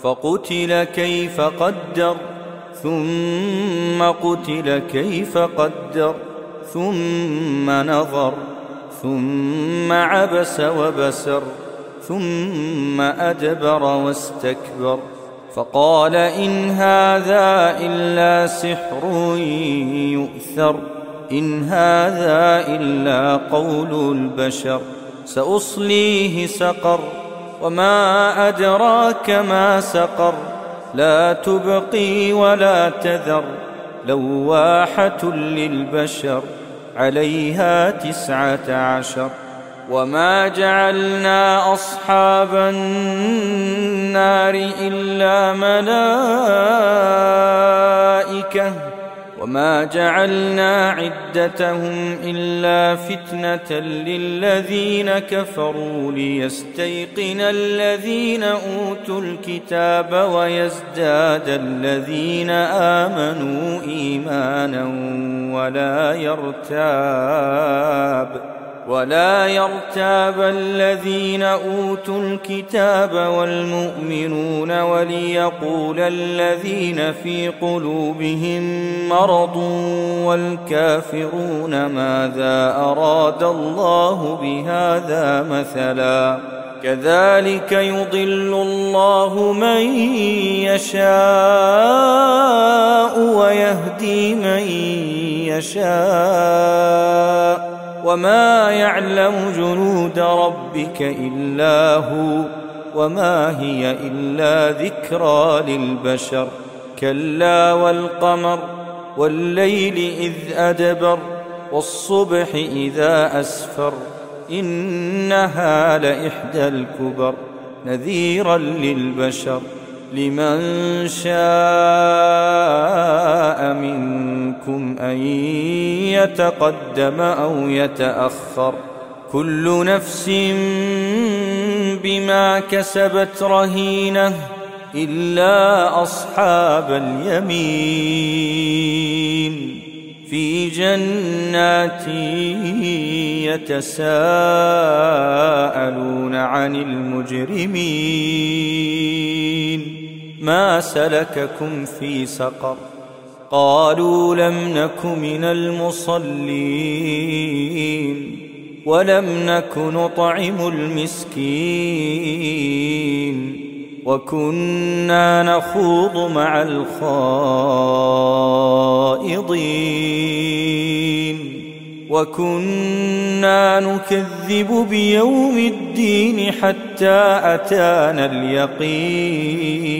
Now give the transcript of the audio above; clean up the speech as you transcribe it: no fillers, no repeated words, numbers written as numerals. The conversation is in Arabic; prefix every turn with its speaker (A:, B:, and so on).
A: فقتل كيف قدر ثم قتل كيف قدر ثم نظر ثم عبس وبسر ثم أدبر واستكبر فقال إن هذا إلا سحر يؤثر إن هذا إلا قول البشر سأصليه سقر وما أدراك ما سقر لا تبقي ولا تذر لواحة للبشر عليها 19 وما جعلنا أصحاب النار إلا ملائكة وما جعلنا عدتهم إلا فتنة للذين كفروا ليستيقن الذين أوتوا الكتاب ويزداد الذين آمنوا إيمانا ولا يرتاب الذين أوتوا الكتاب والمؤمنون وليقول الذين في قلوبهم مرض والكافرون ماذا أراد الله بهذا مثلا كذلك يضل الله من يشاء ويهدي من يشاء وما يعلم جنود ربك إلا هو وما هي إلا ذكرى للبشر كلا والقمر والليل إذ أدبر والصبح إذا أسفر إنها لإحدى الكبر نذيرا للبشر لمن شاء منكم أن يتقدم أو يتأخر كل نفس بما كسبت رهينة إلا أصحاب اليمين في جنات يتساءلون عن المجرمين ما سلككم في سقر قالوا لم نك من المصلين ولم نك نطعم المسكين وكنا نخوض مع الخائضين وكنا نكذب بيوم الدين حتى أتانا اليقين